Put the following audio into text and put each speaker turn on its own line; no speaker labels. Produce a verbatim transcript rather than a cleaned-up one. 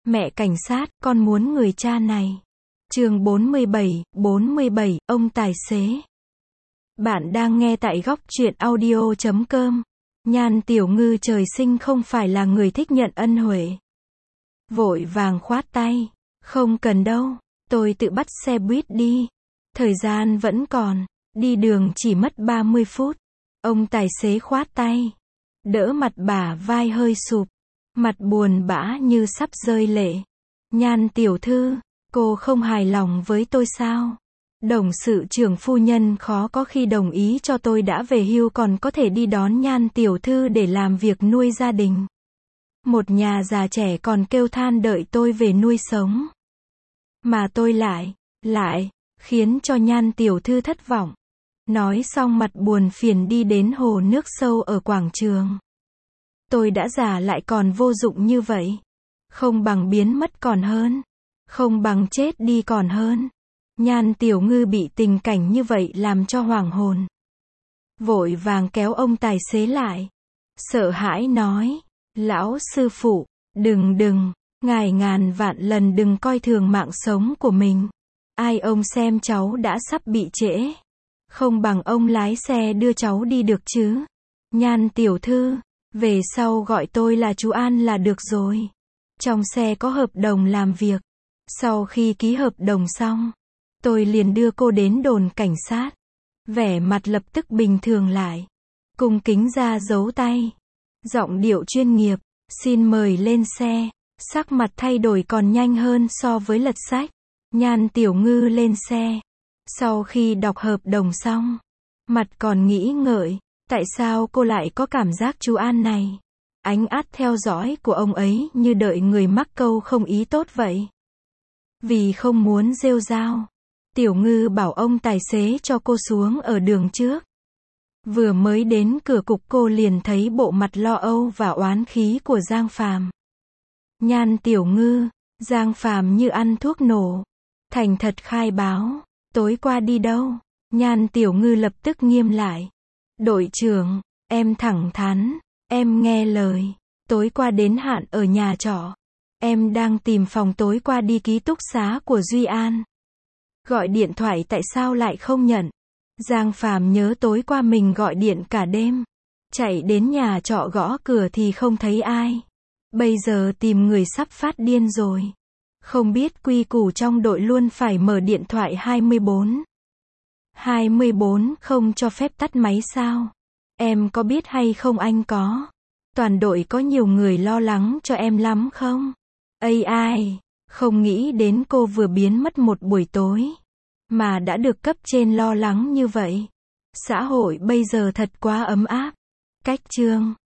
Mẹ cảnh sát, con muốn người cha này. Chương bốn mươi bảy, bốn mươi bảy, ông tài xế. Bạn đang nghe tại góc truyện audio chấm com. Nhan Tiểu Ngư trời sinh không phải là người thích nhận ân huệ. Vội vàng khoát tay. Không cần đâu, tôi tự bắt xe buýt đi. Thời gian vẫn còn, đi đường chỉ mất ba mươi phút. Ông tài xế khoát tay. Đỡ mặt bả vai hơi sụp. Mặt buồn bã như sắp rơi lệ. Nhan tiểu thư, cô không hài lòng với tôi sao? Đồng sự trưởng phu nhân khó có khi đồng ý cho tôi đã về hưu còn có thể đi đón Nhan tiểu thư để làm việc nuôi gia đình. Một nhà già trẻ còn kêu than đợi tôi về nuôi sống. Mà tôi lại, lại, khiến cho Nhan tiểu thư thất vọng. Nói xong mặt buồn phiền đi đến hồ nước sâu ở quảng trường. Tôi đã già lại còn vô dụng như vậy. Không bằng biến mất còn hơn. Không bằng chết đi còn hơn. Nhan Tiểu Ngư bị tình cảnh như vậy làm cho hoảng hồn. Vội vàng kéo ông tài xế lại. Sợ hãi nói. Lão sư phụ, đừng đừng, ngài ngàn vạn lần đừng coi thường mạng sống của mình. Ai ông xem cháu đã sắp bị trễ. Không bằng ông lái xe đưa cháu đi được chứ. Nhan tiểu thư, về sau gọi tôi là chú An là được rồi. Trong xe có hợp đồng làm việc. Sau khi ký hợp đồng xong, tôi liền đưa cô đến đồn cảnh sát. Vẻ mặt lập tức bình thường lại. Cung kính ra dấu tay. Giọng điệu chuyên nghiệp, xin mời lên xe. Sắc mặt thay đổi còn nhanh hơn so với lật sách. Nhan Tiểu Ngư lên xe. Sau khi đọc hợp đồng xong, mặt còn nghĩ ngợi, tại sao cô lại có cảm giác chú An này? Ánh át theo dõi của ông ấy như đợi người mắc câu không ý tốt vậy. Vì không muốn rêu rao, Tiểu Ngư bảo ông tài xế cho cô xuống ở đường trước. Vừa mới đến cửa cục cô liền thấy bộ mặt lo âu và oán khí của Giang Phàm. Nhan Tiểu Ngư, Giang Phàm như ăn thuốc nổ, thành thật khai báo. Tối qua đi đâu? Nhan Tiểu Ngư lập tức nghiêm lại. Đội trưởng, em thẳng thắn, em nghe lời. Tối qua đến hạn ở nhà trọ. Em đang tìm phòng tối qua đi ký túc xá của Duy An. Gọi điện thoại tại sao lại không nhận? Giang Phàm nhớ tối qua mình gọi điện cả đêm. Chạy đến nhà trọ gõ cửa thì không thấy ai. Bây giờ tìm người sắp phát điên rồi. Không biết quy củ trong đội luôn phải mở điện thoại hai mươi bốn. hai mươi bốn không cho phép tắt máy sao? Em có biết hay không anh có? Toàn đội có nhiều người lo lắng cho em lắm không? Ây ai, không nghĩ đến cô vừa biến mất một buổi tối. Mà đã được cấp trên lo lắng như vậy. Xã hội bây giờ thật quá ấm áp. Cách chương